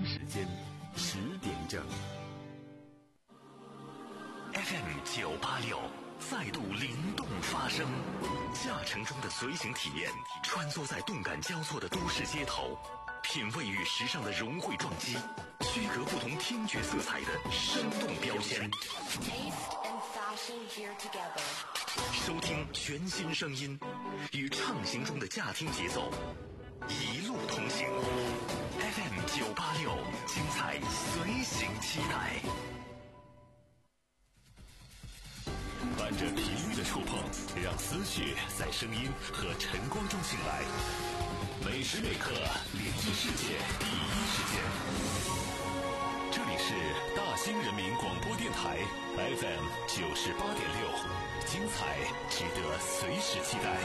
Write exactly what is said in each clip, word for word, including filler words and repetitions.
时间十点整。 F M 九八六再度灵动发声，驾乘中的随行体验，穿梭在动感交错的都市街头，品味与时尚的融汇撞击，区隔不同听觉色彩的生动标签。收听全新声音，与畅行中的驾听节奏，一路同行。F M 九八六，精彩随行期待。伴着频率的触碰，让思绪在声音和晨光中醒来。每时每刻连接世界第一时间。这里是大兴人民广播电台 F M 九十八点六，精彩值得随时期待。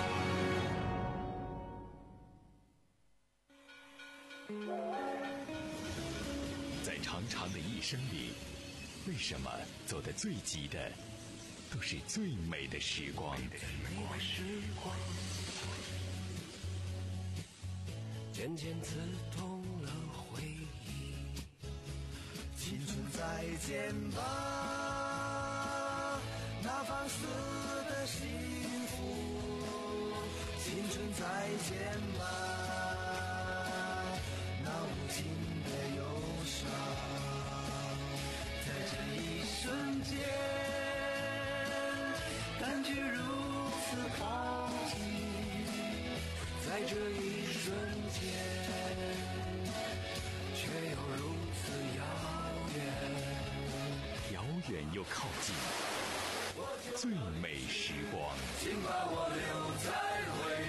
在长长的一生里，为什么走得最急的都是最美的时光？ 渐渐刺痛了回忆。青春再见吧，那放肆的幸福。青春再见吧，那无情的忧伤。在这一瞬间，感觉如此靠近，在这一瞬间，却又如此遥远。 遥远又靠近，最美时光。 请把我留在回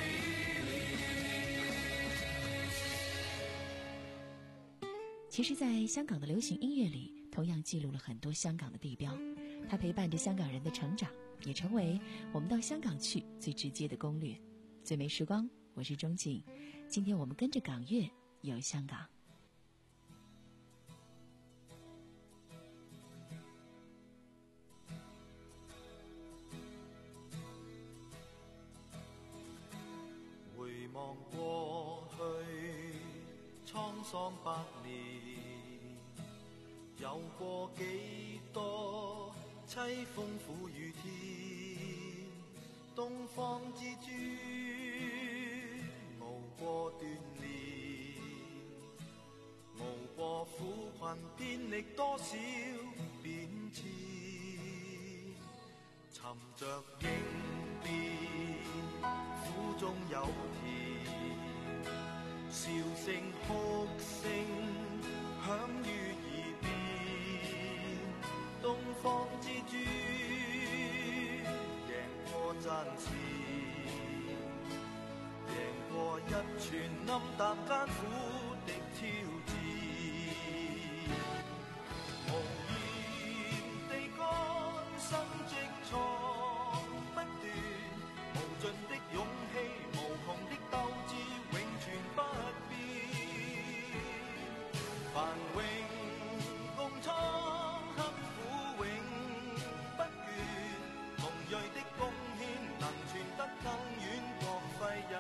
忆里。 其实在香港的流行音乐里，同样记录了很多香港的地标，它陪伴着香港人的成长，也成为我们到香港去最直接的攻略。最美时光，我是钟静，今天我们跟着港乐游香港。 回望過去滄桑百年，有過幾多凄風苦雨天，東方之珠熬過鍛鍊，熬過苦困，遍歷多少變遷，尋着應變，苦中有甜，笑聲哭聲響於耳邊，東方之珠贏過爭戰，贏過一串暗淡艱苦的挑戰，無言地乾心積藏不斷，無盡的勇氣，無窮的鬥志，永存不變。繁榮共滄刻苦永不倦，同鋭的貢獻能傳得更遠，光輝一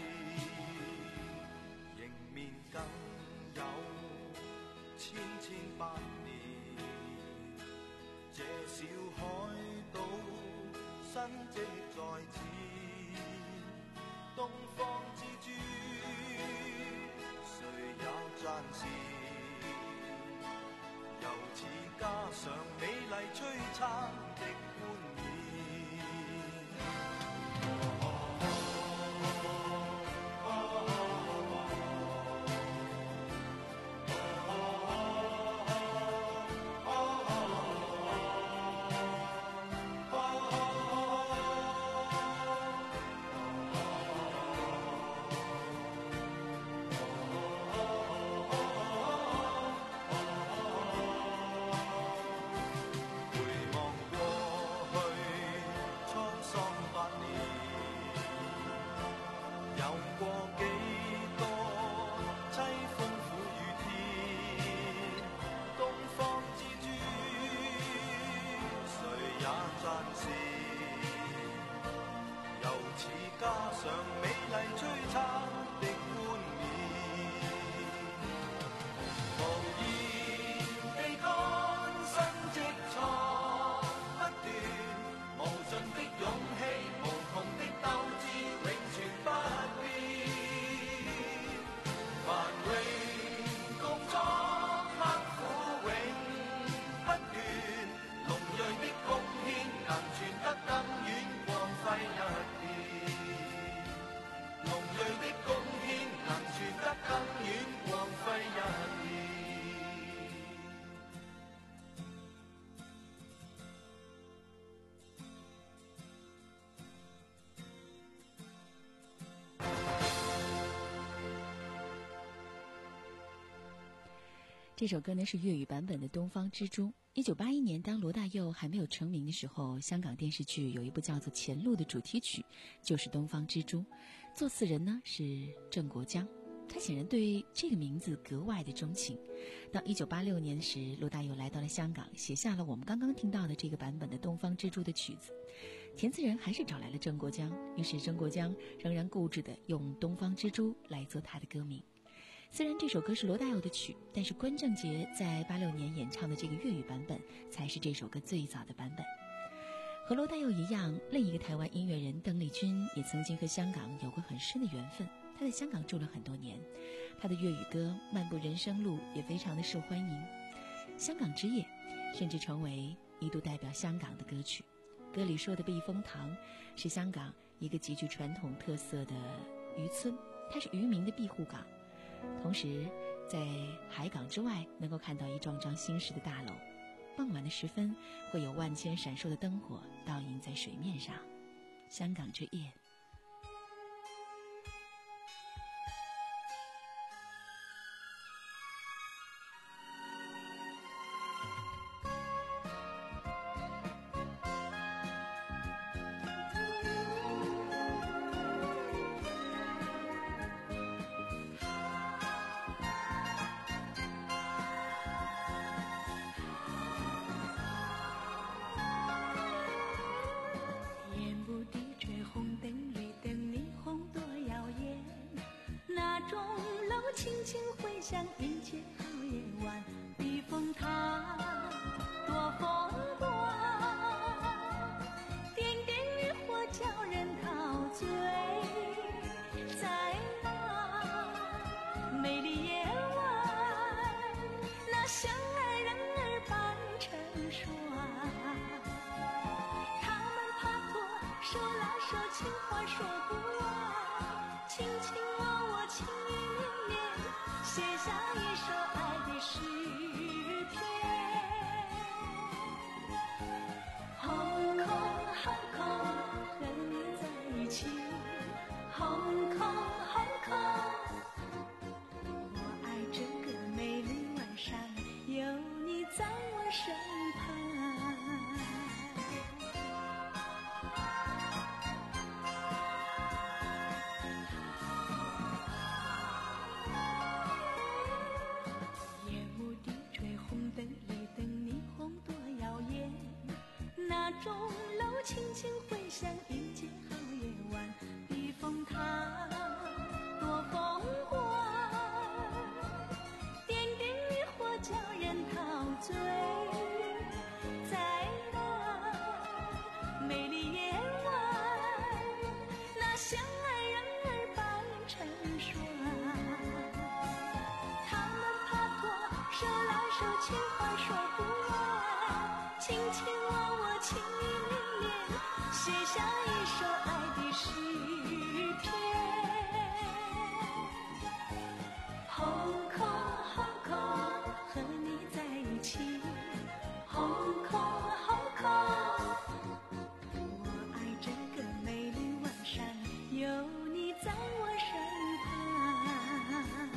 片，迎面更有千千百年，這小海島生跡在此，東方之珠誰也讚羨，由此加上美麗璀璨的冠冕。回望過这首歌呢是粤语版本的《东方之珠》。一九八一年，当罗大佑还没有成名的时候，香港电视剧有一部叫做《前路》的主题曲就是《东方之珠》，作词人呢是郑国江。他显然对这个名字格外的钟情。到一九八六年时，罗大佑来到了香港，写下了我们刚刚听到的这个版本的《东方之珠》的曲子。填词人还是找来了郑国江，于是郑国江仍然固执地用《东方之珠》来做他的歌名。虽然这首歌是罗大佑的曲，但是关正杰在八六年演唱的这个粤语版本才是这首歌最早的版本。和罗大佑一样，另一个台湾音乐人邓丽君也曾经和香港有过很深的缘分。他在香港住了很多年，他的粤语歌《漫步人生路》也非常的受欢迎。香港之夜甚至成为一度代表香港的歌曲。歌里说的避风塘是香港一个极具传统特色的渔村，它是渔民的庇护港。同时在海港之外能够看到一幢幢新式的大楼，傍晚的时分会有万千闪烁的灯火倒映在水面上。香港之夜。 轻轻回响，迎接好夜晚。避风塘多风光，点点渔火叫人陶醉。在那美丽夜晚，那相爱人儿扮成双，他们爬过手拉手，情话说不完，卿卿我我情意绵绵，写下一首爱的诗篇。Hong Kong Hong Kong 和你在一起， Hong Kong Hong Kong 我爱这个美丽晚上，有你在我身旁。那钟楼轻轻回响，迎接好夜晚。避风塘多风光，点点渔火叫人陶醉。在那美丽夜晚，那相爱人儿扮成双，他们爬过手拉手，情话说不完，卿卿我我情意绵绵，写下一首爱的诗篇。Hong Kong Hong Kong 和你在一起， Hong Kong Hong Kong 我爱这个美丽晚上，有你在我身旁。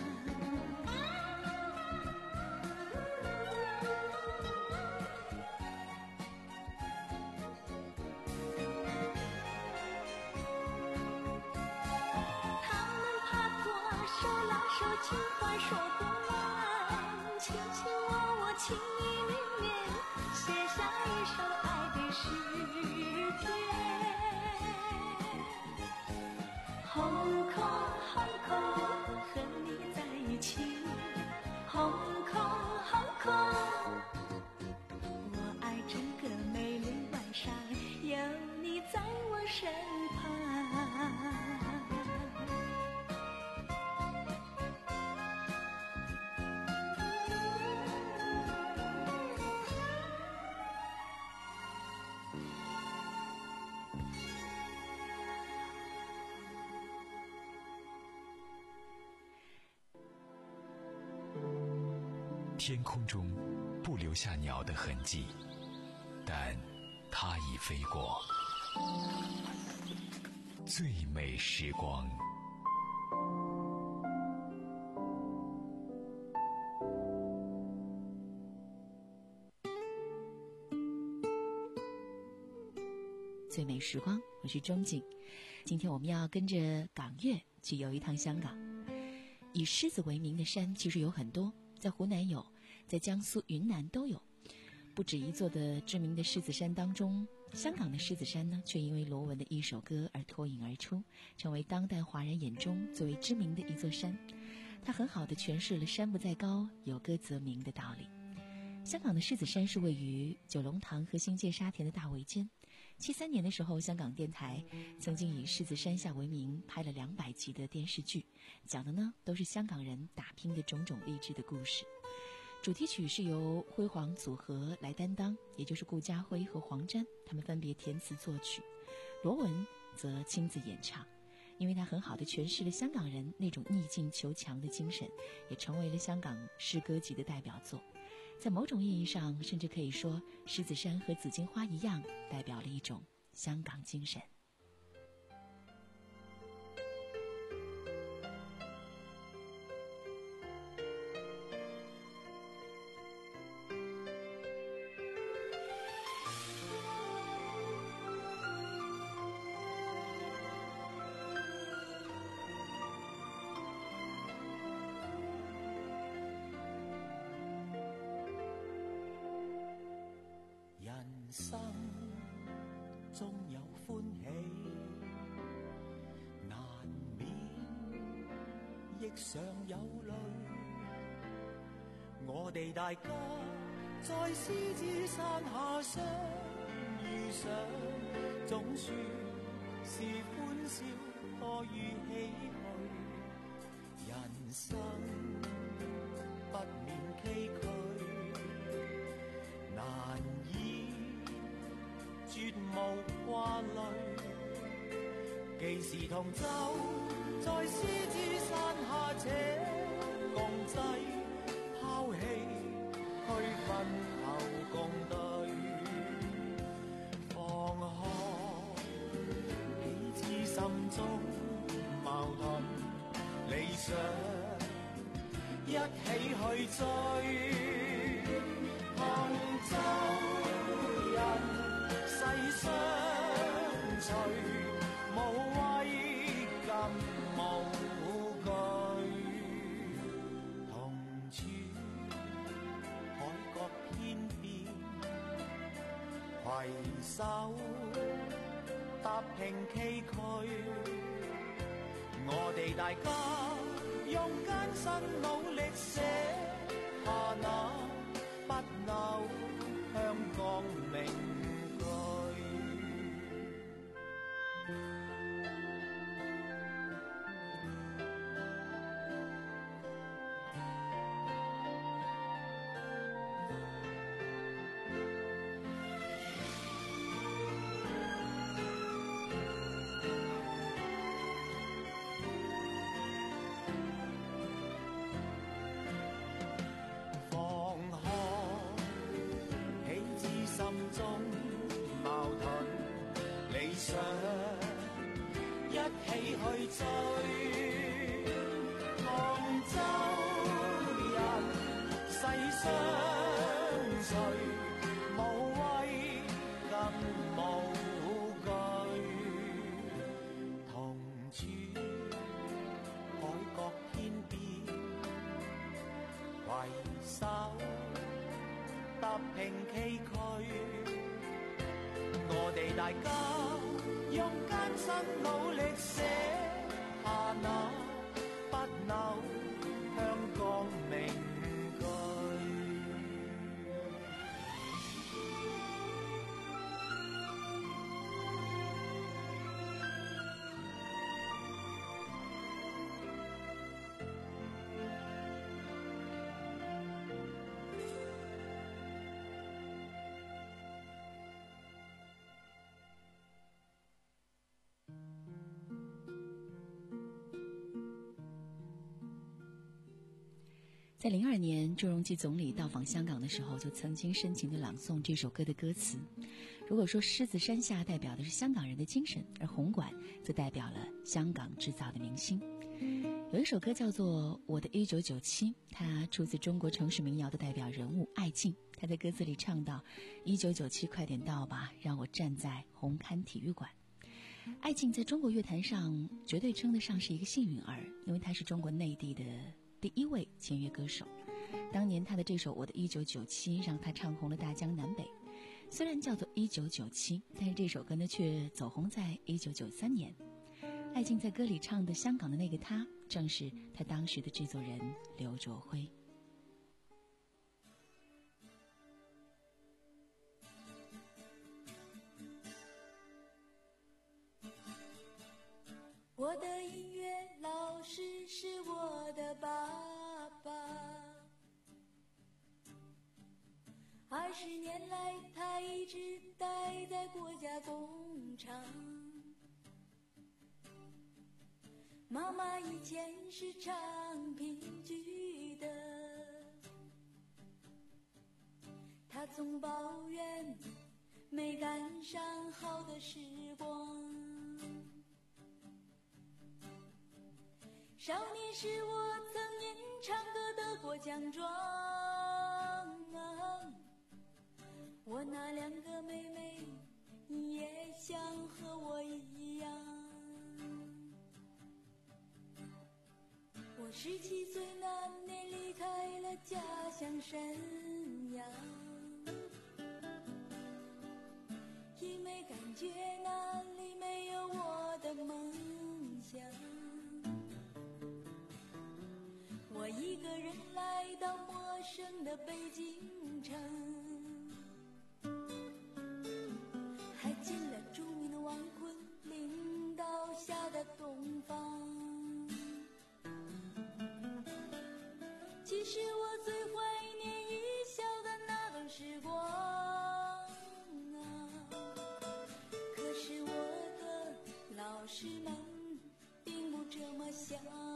手拉手，情话说不完，卿卿我我情意绵绵，写下一首爱的诗篇。Hong Kong Hong Kong 和你在一起， Hong Kong Hong Kong 我爱这个美丽晚上，有你在我身旁。 天空中不留下鸟的痕迹，但它已飞过。最美时光。 最美时光，我是钟景。今天我们要跟着港乐去游一趟香港。以狮子为名的山其实有很多，在湖南有，在江苏云南都有。不止一座的知名的狮子山当中，香港的狮子山呢，却因为罗文的一首歌而脱颖而出，成为当代华人眼中最为知名的一座山。它很好地诠释了山不在高，有歌则鸣的道理。香港的狮子山是位于九龙塘和新界沙田的大围间。七三年的时候，香港电台曾经以狮子山下为名拍了两百集的电视剧，讲的呢都是香港人打拼的种种励志的故事。主题曲是由辉煌组合来担当，也就是顾嘉辉和黄沾，他们分别填词作曲，罗文则亲自演唱。因为他很好地诠释了香港人那种逆境求强的精神，也成为了香港诗歌集的代表作。在某种意义上，甚至可以说狮子山和紫荆花一样，代表了一种香港精神。 人生中有歡喜，難免亦常有淚。我哋大家在獅子山下相遇上，總算是歡笑多於唏噓。人生不免崎嶇，難以絕無掛慮，既是同舟在獅子山下且共濟，拋棄區分後共對，放開彼此心中矛盾理想，一起去追。杭州人世相隨，無畏更無懼，同處海角天邊，攜手踏平崎嶇。我哋大家用艱辛努力寫下那不朽香港名句。一起去追，杭州人世相隨，無畏更無懼，同處海角天邊，攜手踏平崎嶇。我哋大家用艱辛努力寫下那不朽香港名句。 在零二年，朱镕基总理到访香港的时候，就曾经深情地朗诵这首歌的歌词。如果说狮子山下代表的是香港人的精神，而红馆则代表了香港制造的明星。 有一首歌叫做《我的一九九七》，它出自中国城市民谣的代表人物艾敬。他在歌词里唱到：一九九七快点到吧，让我站在红磡体育馆。艾敬在中国乐坛上绝对称得上是一个幸运儿，因为他是中国内地的第一位签约歌手。当年他的这首《我的一九九七》让他唱红了大江南北。虽然叫做一九九七，但是这首歌呢却走红在一九九三年。艾敬在歌里唱的香港的那个他，正是他当时的制作人刘卓辉。 我的音乐老师是我的爸爸，二十年来他一直待在国家工厂。妈妈以前是唱评剧的，她总抱怨没赶上好的时光。少年时我曾因唱歌得过奖状，我那两个妹妹也想和我一样。我十七岁那年离开了家乡沈阳，因为感觉那里没有我的梦想。我一个人来到陌生的北京城，还进了著名的王昆领导下的东方。其实我最怀念艺校的那段时光啊，可是我的老师们并不这么想。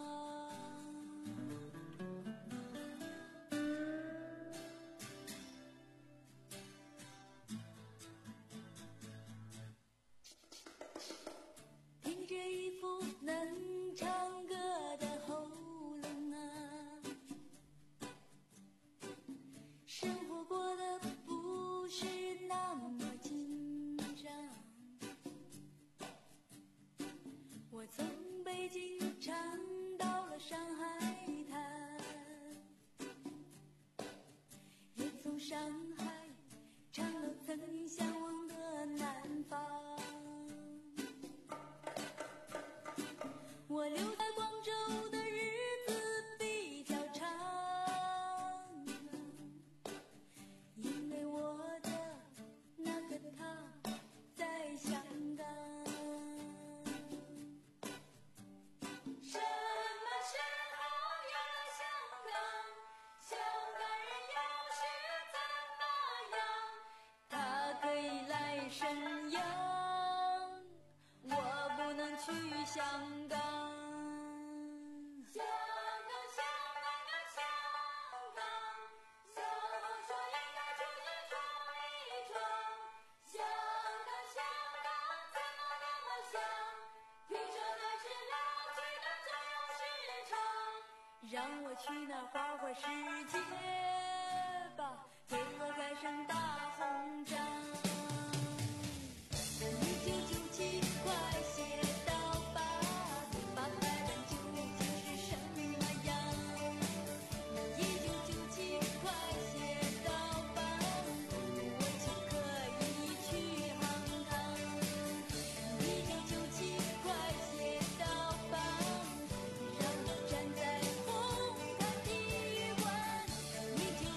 听着一副能唱歌的喉咙啊，生活过得不是那么紧张。我从北京唱到了上海滩，也从上海唱到曾经向往的南方。我留在广州的日子比较长，因为我的那个他在香港。什么时候有了香港？香港人又是怎么样？他可以来沈阳，我不能去香港。香港，香港啊，香港，小红书应该出去闯一闯。香港，香港怎么那么香？听说那是老鸡的自由市场。让我去那儿花花世界吧，给我盖上大红章。一九九七快写到吧，八百万九就是什么样？一九九七快写到吧，我就可以去航港。一九九七快写到吧，让我站在红磡体育馆。一九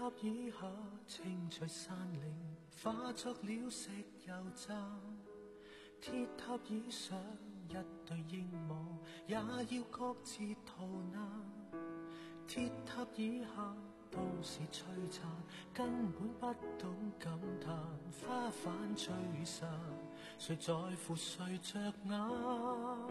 塔以下清除山岭，化作了石油站。鐵塔以上一對鸚鵡，也要各自逃難。鐵塔以下都是璀璨，根本不懂感嘆。花瓣吹散，誰在乎誰着眼？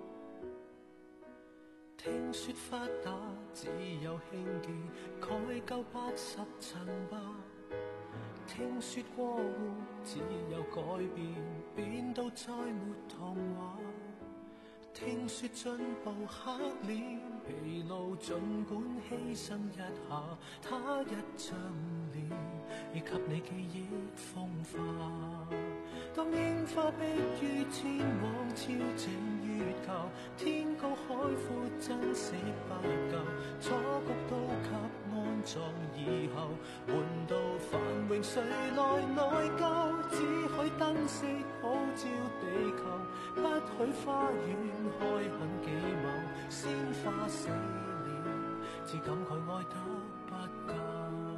聽說發達只有輕機，蓋夠八十層吧。聽說過戶只有改變，變到再沒童話。聽說進步黑臉，疲勞儘管犧牲一下，他一張臉已給你記憶風化。當櫻花碧於天王超整月球，天高海闊珍惜不夠，楚局都給安葬以後，換到繁榮誰來內疚？只許燈飾普照地球，不許花園開墾幾畝，鮮花死了，只感慨愛得不夠。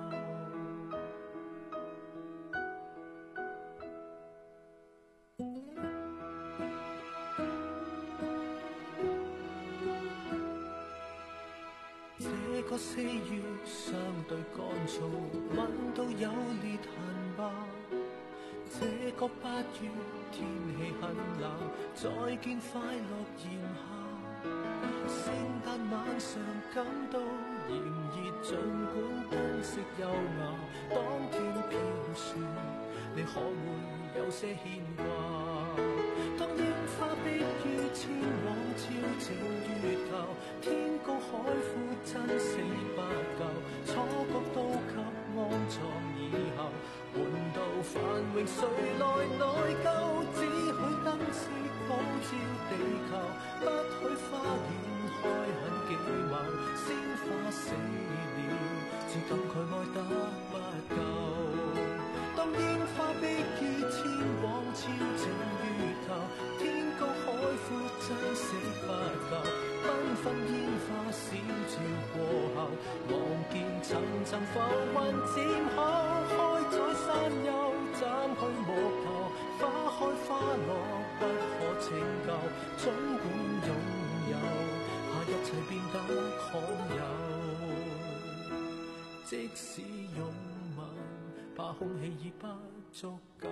這個四月相對乾燥，聞到有裂痕吧。這個八月天氣很冷，再見快樂炎夏。聖誕晚上感到炎熱，儘管燈飾優雅，當天飄雪，你可會有些牽掛？當櫻花碧於天王超整月球，天高海闊珍惜不夠，楚局都給安葬以後，換到繁榮誰來內疚？只許燈飾普照地球，不許花園開墾幾畝，鮮花死了，只感慨愛得不夠。當櫻花碧於天王超整月球，天高海闊珍惜不夠，繽紛煙花閃照過後，望見層層浮雲漸厚，開在山丘斬去木頭，花開花落不可拯救，總管擁有，怕一切變得罕有。即使擁吻，怕空氣已不足夠。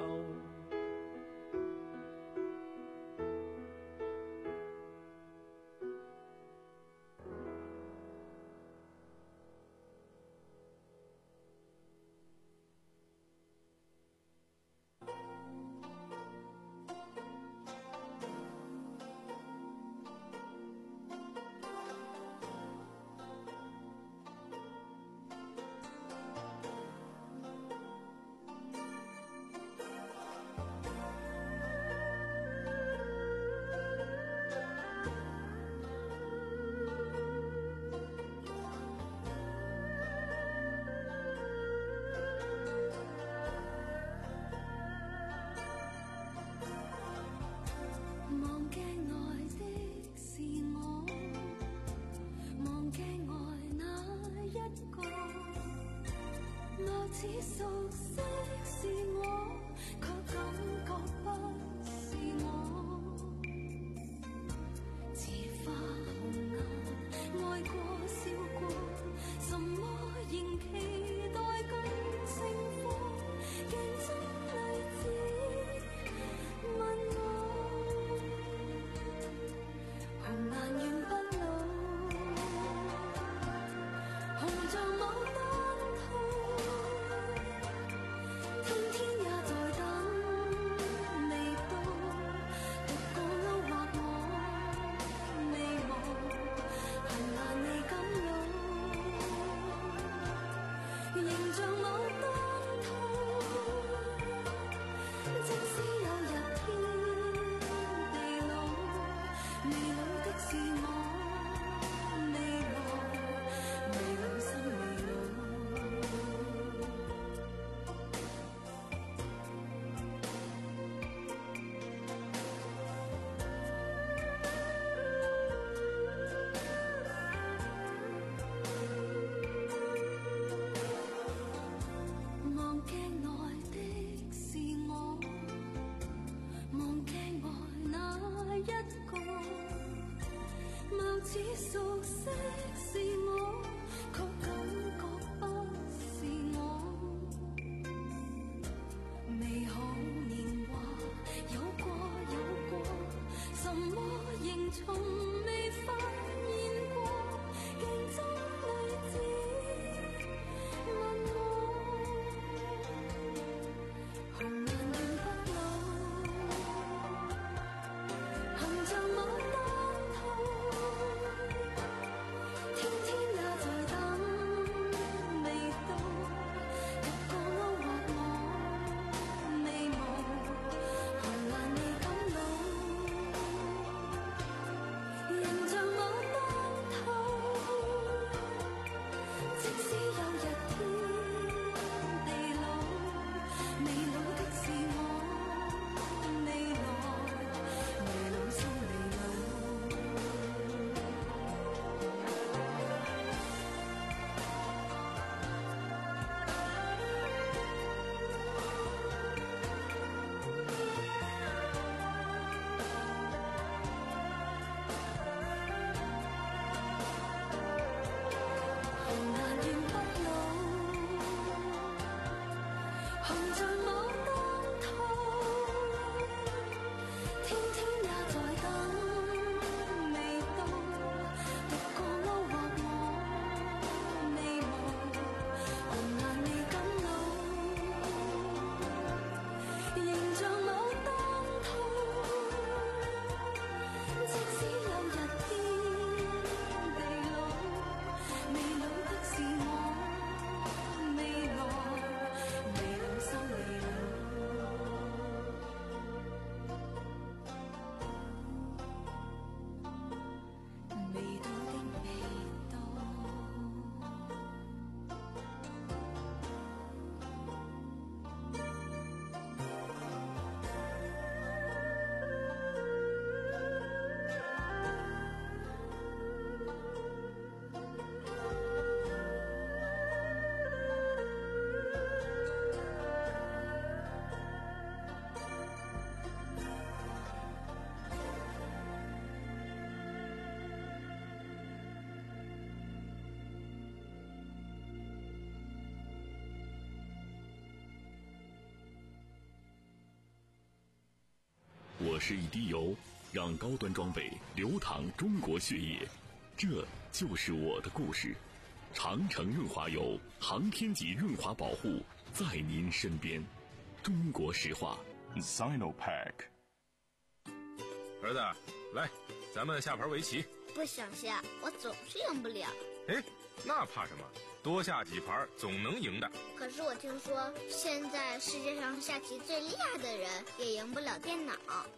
可是一滴油，让高端装备流淌中国血液。这就是我的故事。长城润滑油，航天级润滑保护，在您身边。中国石化 Sinopack。 儿子，来，咱们下盘围棋。 不想下，我总是赢不了。 哎，那怕什么？多下几盘总能赢的。 可是我听说，现在世界上下棋最厉害的人也赢不了电脑。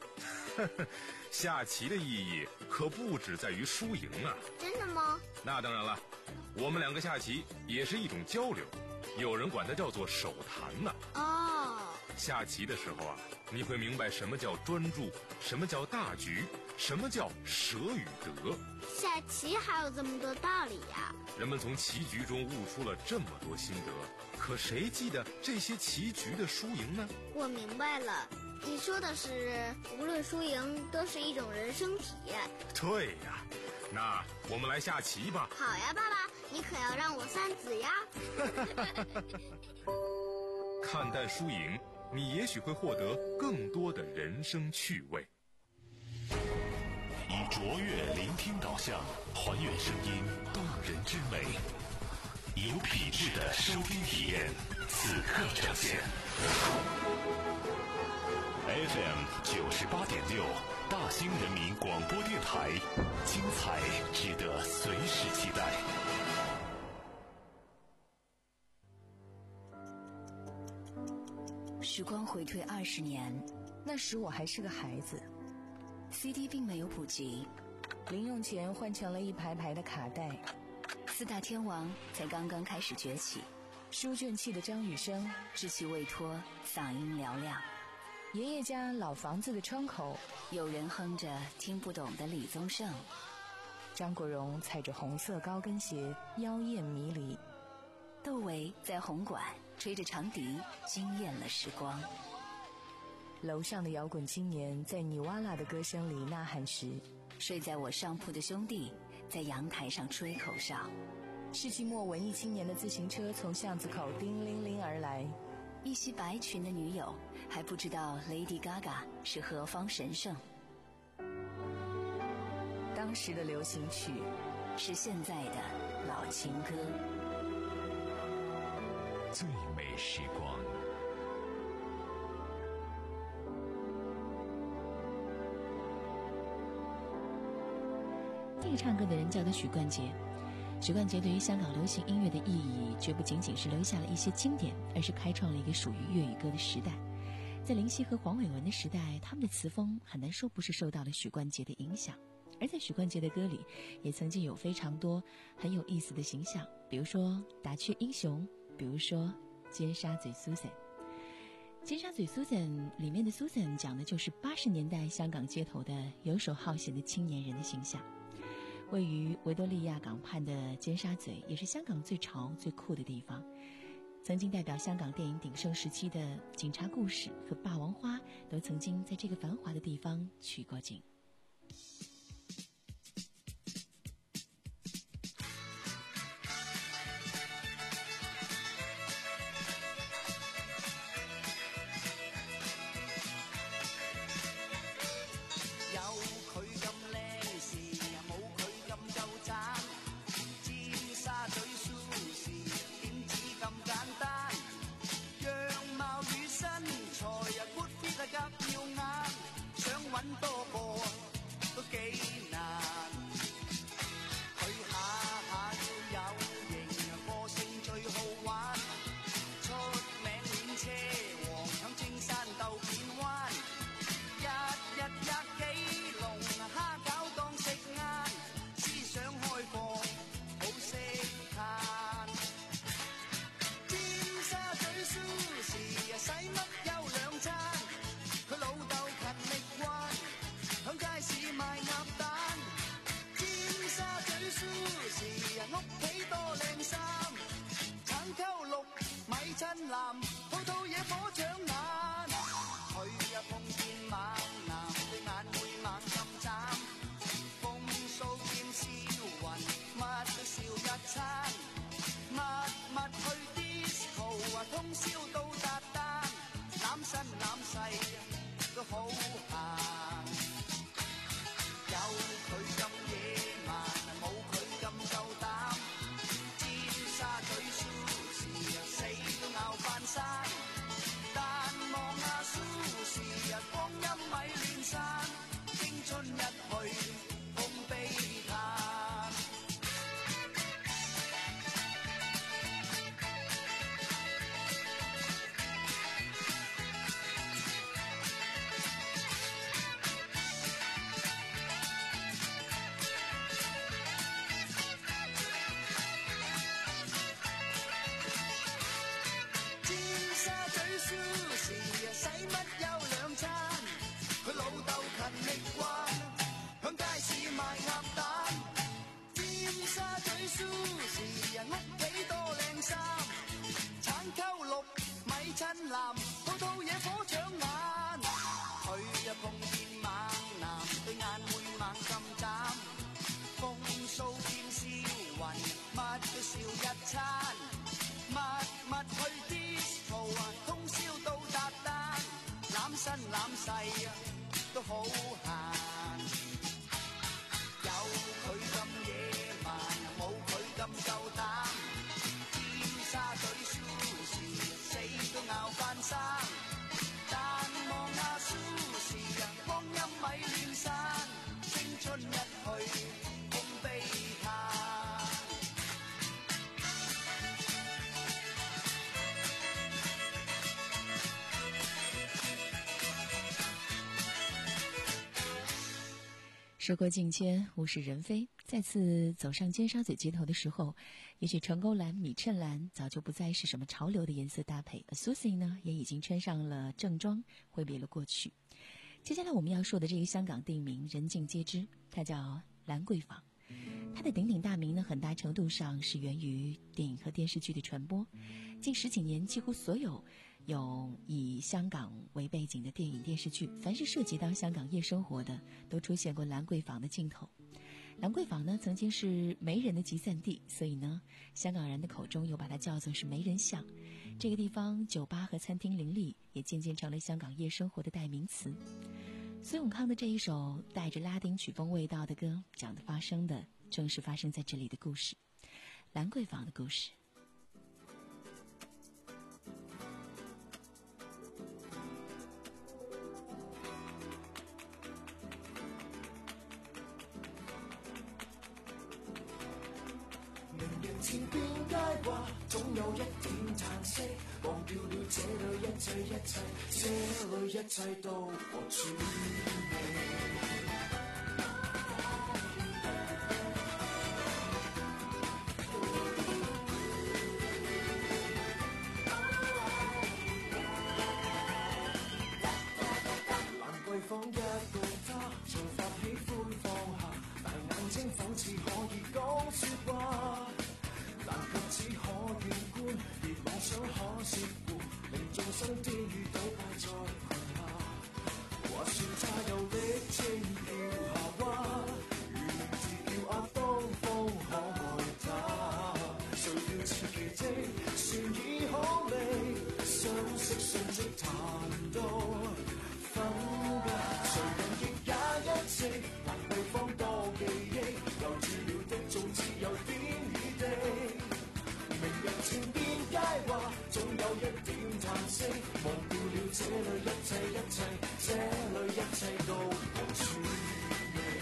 下棋的意义可不只在于输赢啊！ 真的吗？ 那当然了，我们两个下棋也是一种交流，有人管它叫做手谈呢。 哦， 下棋的时候啊，你会明白什么叫专注，什么叫大局，什么叫舍与得。 下棋还有这么多道理呀！ 人们从棋局中悟出了这么多心得，可谁记得这些棋局的输赢呢？ 我明白了，你说的是无论输赢都是一种人生体验。 对呀，那我们来下棋吧。 好呀，爸爸，你可要让我三子呀。 看淡输赢，你也许会获得更多的人生趣味。 以卓越聆听导向，还原声音动人之美，有品质的收听体验，此刻呈现。F M 九十八点六，大兴人民广播电台，精彩值得随时期待。 时光回退二十年，那时我还是个孩子。C D 并没有普及，零用钱换成了一排排的卡带。四大天王才刚刚开始崛起，书卷气的张雨生稚气未脱，嗓音嘹亮。爷爷家老房子的窗口，有人哼着听不懂的李宗盛。张国荣踩着红色高跟鞋，妖艳迷离。窦唯在红馆吹着长笛，惊艳了时光。楼上的摇滚青年在尼瓦拉的歌声里呐喊时，睡在我上铺的兄弟在阳台上吹口哨。世纪末文艺青年的自行车从巷子口叮铃铃而来，一袭白裙的女友还不知道 Lady Gaga 是何方神圣。当时的流行曲是现在的老情歌。 最美时光。 这个唱歌的人叫做许冠杰。许冠杰对于香港流行音乐的意义，绝不仅仅是留下了一些经典，而是开创了一个属于粤语歌的时代。在林夕和黄伟文的时代，他们的词风很难说不是受到了许冠杰的影响。而在许冠杰的歌里，也曾经有非常多很有意思的形象，比如说打雀英雄，比如说尖沙咀 Susan。尖沙咀 Susan 里面的 Susan 讲的就是八十年代香港街头的游手好闲的青年人的形象。位于维多利亚港畔的尖沙咀，也是香港最潮最酷的地方。曾经代表香港电影鼎盛时期的《警察故事》和《霸王花》都曾经在这个繁华的地方取过景。 套套嘢火搶眼，佢呀碰見猛男，對眼會猛咁斬，風騷兼消魂，乜都笑一餐，密密去 disco 啊，通宵到達旦，攬身攬世都好閒。 時屋企多靚衫，橙溝綠米襯藍，套套嘢火搶眼。佢一碰見猛男，對眼會猛咁眨。風騷天消雲，乜都笑一餐。密密去 disco 啊，通宵到達旦，攬身攬勢啊，都好閒。有佢咁野蠻，冇佢咁夠膽。尖沙咀 Sushi 死都拗翻生，但望下 Sushi 啊，光陰咪亂散，青春一去空悲嘆。 时过境迁，物是人非。再次走上尖沙咀街头的时候，也许橙沟蓝、米衬蓝早就不再是什么潮流的颜色搭配，而 Susie 呢，也已经穿上了正装，挥别了过去。接下来我们要说的这个香港地名，人尽皆知，它叫兰桂坊。它的鼎鼎大名呢，很大程度上是源于电影和电视剧的传播。近十几年，几乎所有有以香港为背景的电影电视剧，凡是涉及到香港夜生活的，都出现过兰桂坊的镜头。兰桂坊呢，曾经是媒人的集散地，所以呢，香港人的口中又把它叫做是媒人巷。这个地方酒吧和餐厅林立，也渐渐成了香港夜生活的代名词。孙永康的这一首带着拉丁曲风味道的歌，讲的发生的正是发生在这里的故事，兰桂坊的故事。 前邊街話，總有一點嘆息，忘掉了這裏一切一切，這裏一切到何處蘭桂坊一個他，長髮喜歡放下，大眼睛仿似可以講説話。但卻只可遠觀，而妄想可涉乎，令眾生天與倒敗在裙下。話說他有力稱叫夏娃，如名字叫阿當方可愛他。誰料似奇蹟，船已可離，相識瞬即談到分隔。誰人亦也一直，蘭桂坊多記憶，留住了的總只有點與地。明日前邊街話，總有一點嘆息，忘掉了這裏一切一切，這裏一切到何處未？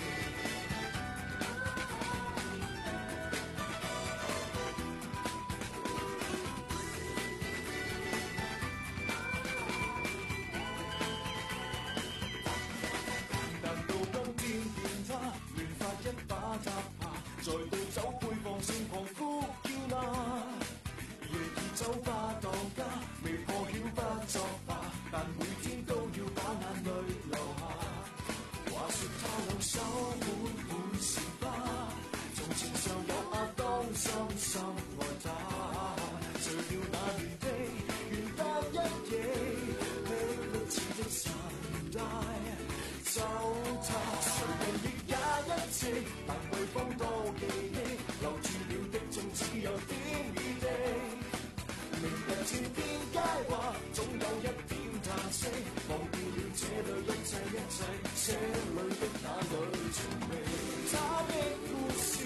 但到今天見他，亂髮一把搭下，在對酒配放聲狂呼叫罵。酒吧當家，未破曉不作罷，但每天都要把眼淚流下。話說他兩手滿滿是疤，從前尚有亞當深深愛他。誰料那年的緣得一夜，霹靂似的神帶走他。誰人亦也一直，蘭桂坊多記憶，留住了的總只有點與地。明日前邊街話，總有一點嘆息，忘掉了這裏一切一切，這裏的那裏情味。他的故事，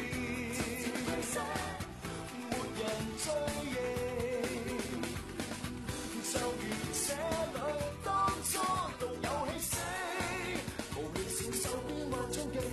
沒人追憶，就如這裏當初獨有氣息，無論承受變幻衝擊。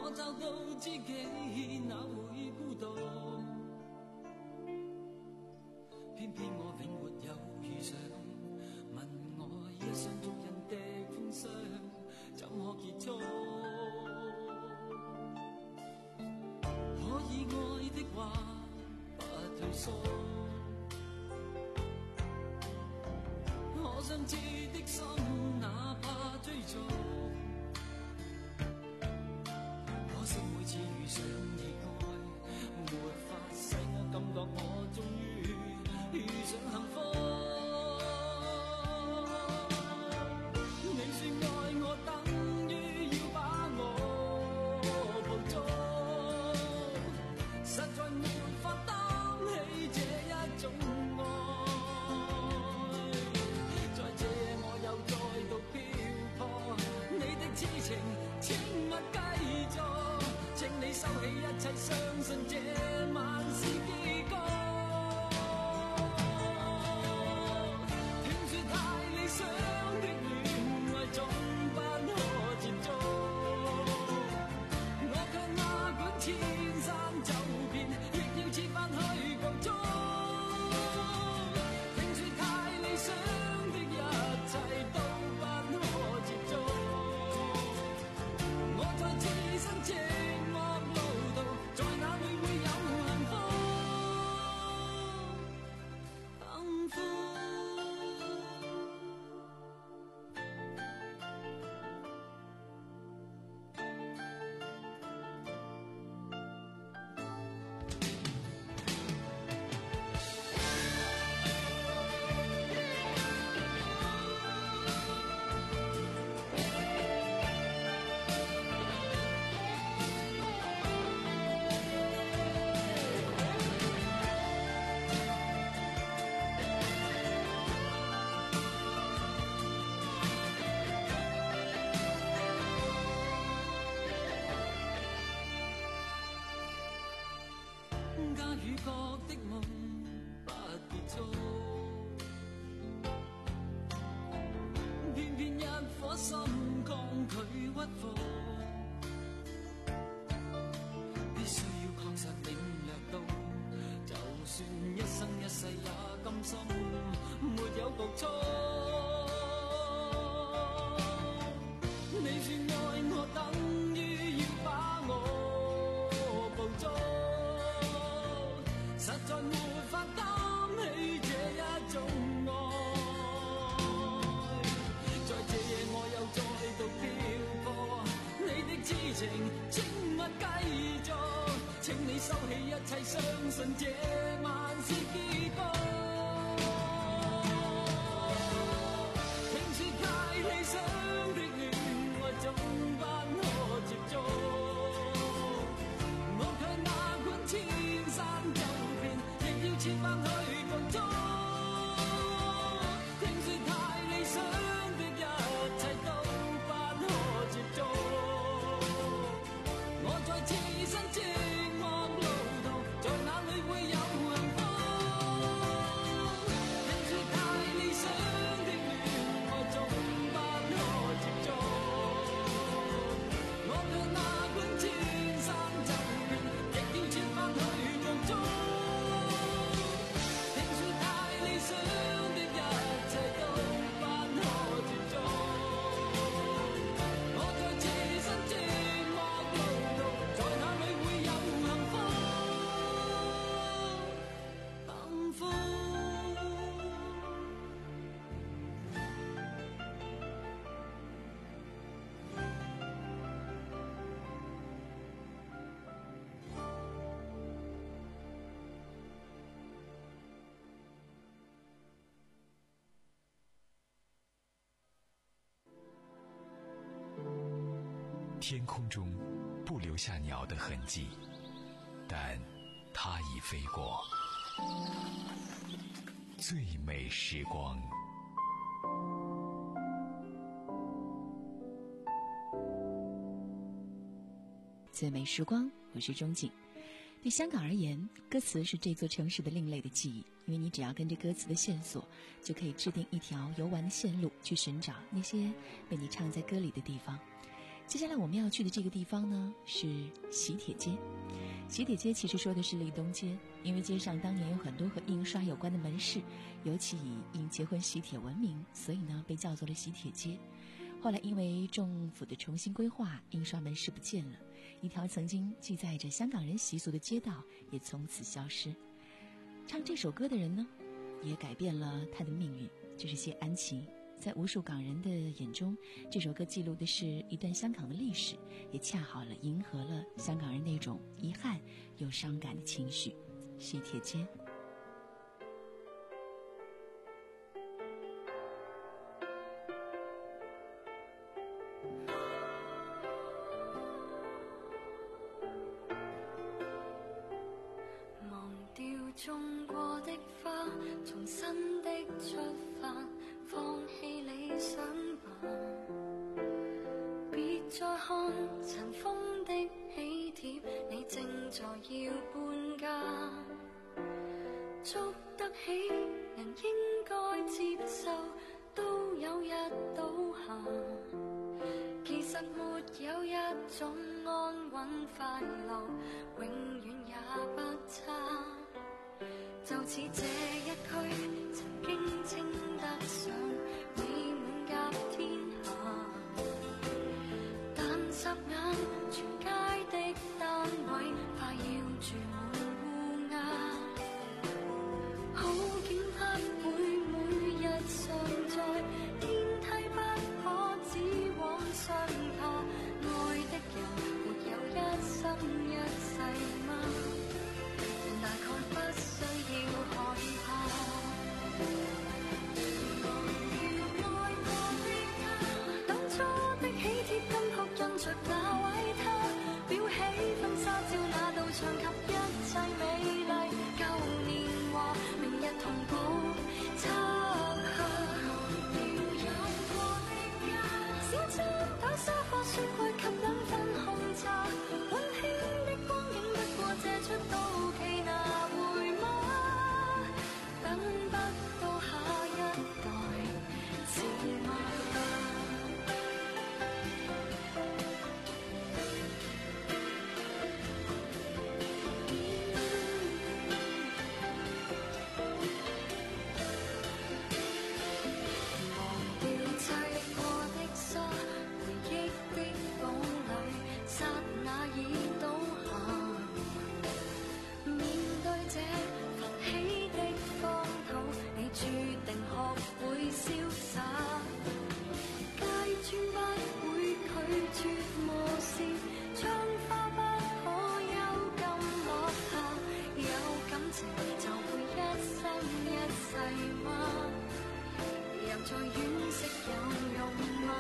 我找到自己那會孤獨，偏偏我永沒有遇上。問我一廂情願的風霜，怎可結束？可以愛的話，不退縮。可相知的心，哪怕追逐。可惜每次遇上意外，沒法使我感覺我終於遇上幸福。你說愛我等於要把我捕捉，實在沒法擔起這一種愛。在這我又再度漂泊，你的痴情請勿繼續，請你收起一切，相信這晚是結局。聽說太理想的戀愛總不可接觸，我卻哪管千山走遍，亦要設法去捕捉。聽說太理想的一切都不可接觸，我在自身寂寞路途，在哪裏會有幸福？幸福。假與角的夢不結束，偏偏一顆心抗拒屈服，必須要確實領略到，就算一生一世也甘心沒有局促。你說愛我等於要把我捕捉，實在沒法擔起這一種愛。在這夜我又再度漂泊，你的痴情請勿繼續，請你收起一切，相信這晚是結局。聽說太理想的戀愛總不可接觸，我卻哪管千山走遍，亦要設法去捕捉。聽說太理想的一切都不可接觸，我在自身寂寞路途，在哪裏會有幸福？聽說太理想的戀愛總不可接觸，我卻哪管千山走遍，亦要設法去捕捉。聽說太理想的一切都不可接觸，我在自身寂寞路途，在哪裏會有幸福？幸福。 天空中不留下鸟的痕迹，但它已飞过。最美时光。 最美时光，我是钟景。对香港而言，歌词是这座城市的另类的记忆，因为你只要跟着歌词的线索，就可以制定一条游玩的线路，去寻找那些被你唱在歌里的地方。 接下来我们要去的这个地方呢是喜帖街。喜帖街其实说的是利东街，因为街上当年有很多和印刷有关的门市，尤其以印结婚喜帖闻名，所以呢被叫做了喜帖街。后来因为政府的重新规划，印刷门市不见了，一条曾经记载着香港人习俗的街道也从此消失。唱这首歌的人呢也改变了他的命运，就是谢安琪。在无数港人的眼中，这首歌记录的是一段香港的历史，也恰好了迎合了香港人那种遗憾又伤感的情绪。喜帖街。 忘掉種過的花，重新的出發，放棄理想吧，別再看塵封的喜帖，你正在要搬家，捉得起人應該接受，都有日倒下，其實沒有一種安穩快樂永遠也不差，就似這一區曾經稱得上美滿甲天下，但霎眼全街的單位快要住滿烏鴉，好景不會每日常在，天梯不可只往上爬，愛的人沒有一生一世嗎？大概不需要害怕。忘掉愛過的他，當初的喜帖金箔印着那位他，裱起婚紗照那道牆及一切美麗舊年華，明日同步拆下。忘掉有過的家，小餐台沙發雪櫃及兩份紅茶，溫馨的光景不過借出到期拿回嗎？等不到下一代是嗎？忘掉砌過的沙，回憶的堡壘，剎那已倒下。面對這浮起的荒土，你注定學會瀟灑。街磚不會拒絕磨蝕，窗花不可幽禁落下。有感情就會一生一世嗎？又再惋惜有用嗎？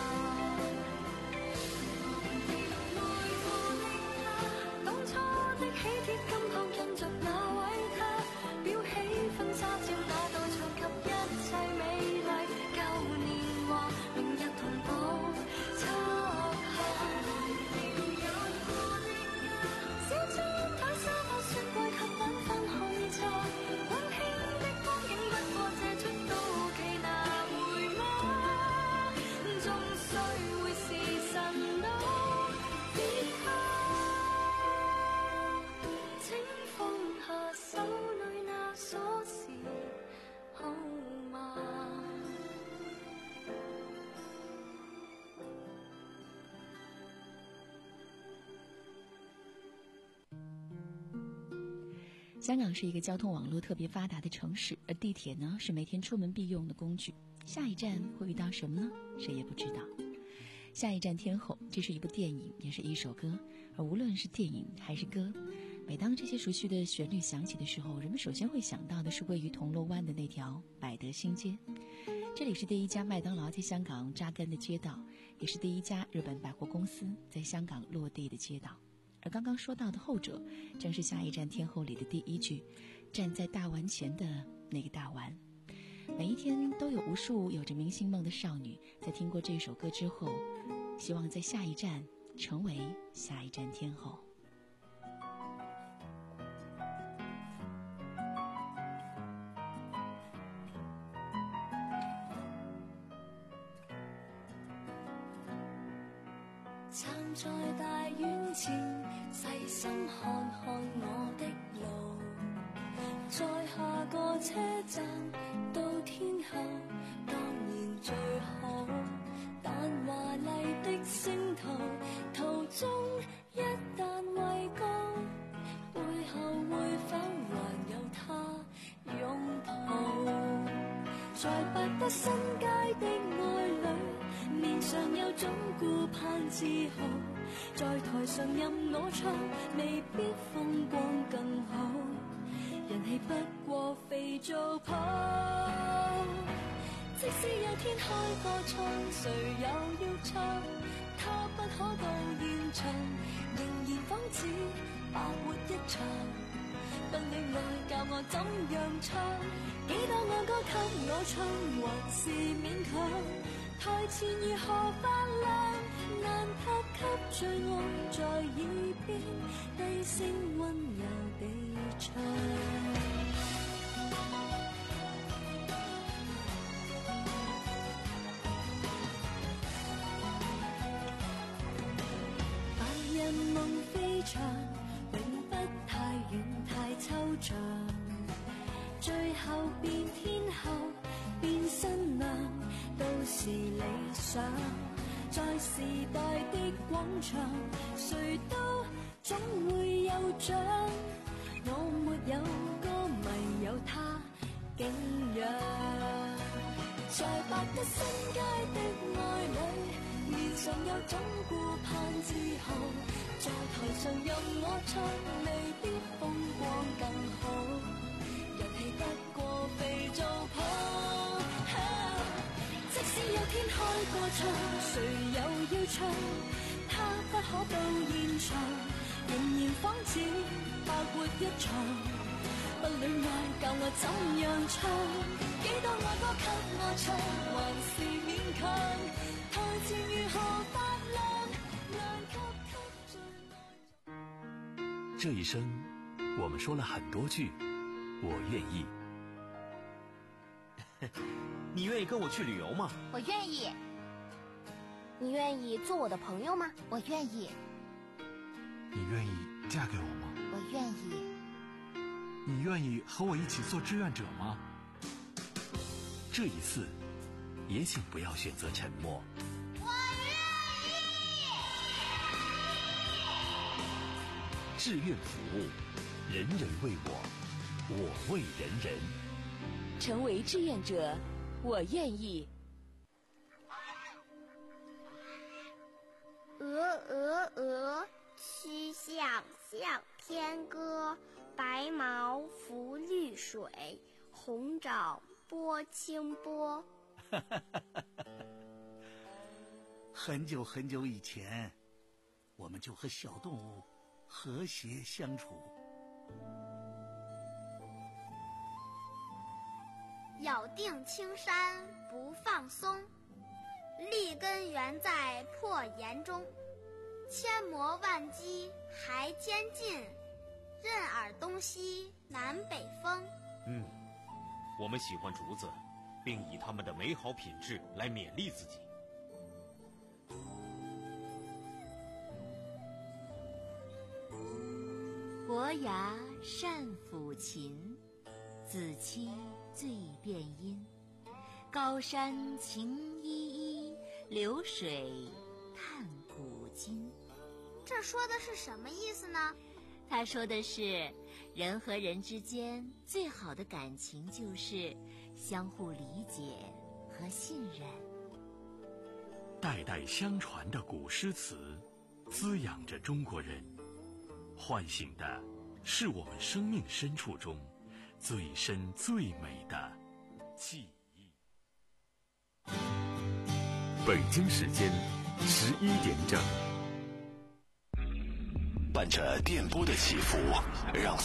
忘掉愛過的他，當初的喜帖金箔印着那位他，裱起婚紗照那道牆及一切美麗舊年華，明日同步拆下。忘掉有過的家，小餐台沙發雪櫃及兩份紅茶，溫馨的光景不過借出到期拿回嗎？終須會是神都別怕，請放下手裏那鎖匙好嗎？ 香港是一个交通网络特别发达的城市，而地铁呢是每天出门必用的工具。下一站会遇到什么呢？谁也不知道。下一站天后，这是一部电影，也是一首歌。而无论是电影还是歌，每当这些熟悉的旋律响起的时候，人们首先会想到的是位于铜锣湾的那条百德新街。这里是第一家麦当劳在香港扎根的街道，也是第一家日本百货公司在香港落地的街道。而刚刚说到的后者，正是下一站天后里的第一句，站在大丸前的那个大丸。每一天都有无数有着明星梦的少女，在听过这首歌之后，希望在下一站成为下一站天后。 站在大院前，細心看看我的路，在下個車站到天后，當然最好。但華麗的星途，途中一旦畏高，背後會否還有他擁抱？在百德新街的愛侶，面上有種顧盼自豪，在台上任我唱，未必風光更好，人氣不過肥皂泡。即使有天開個唱，誰又要唱？他不可到現場，仍然仿似白活一場。不戀愛教我怎樣唱，幾多愛歌給我唱，還是勉強。台前如何發亮，難拍給最愛在耳邊低聲溫柔地唱。夢飛翔，永不太遠太抽象，最後變天后變新娘都是理想。在時代的廣場，誰都總會有獎。我沒有歌迷，有他敬仰。在百德新街的愛侶，面上有種顧盼自豪，在台上任我唱，未必風光更好，人氣不過肥皂泡。啊、即使有天開個唱，誰又要唱？他不可到現場，仍然仿似白活一場。不戀愛教我怎樣唱，幾多愛歌給我唱，還是勉強。台前如何發亮，難給給最愛。 這一生，我們說了很多句我願意。 你願意跟我去旅遊嗎？ 我願意。你願意做我的朋友嗎？我願意。 你願意嫁給我嗎？ 我願意。 你願意和我一起做志願者嗎？ 這一次，也請不要選擇沉默。 我願意。 志願服務，人人為我，我為人人。 成為志願者，我願意。 鹅鹅鹅，曲項向天歌。白毛浮綠水，紅爪撥清波。 很久很久以前，我們就和小動物和諧相處。 咬定青山不放鬆，立根原在破岩中。千磨萬擊還堅勁，任爾東西南北風。 嗯，我們喜歡竹子，並以它們的美好品質來勉勵自己。 伯牙善撫琴，子期最辨音。高山晴依依，流水探古今。 这说的是什么意思呢？ 他说的是，人和人之间最好的感情就是相互理解和信任。 代代相传的古诗词，滋养着中国人，唤醒的是我们生命深处中最深最美的记忆。 北京时间十一点整。 伴着电波的起伏，让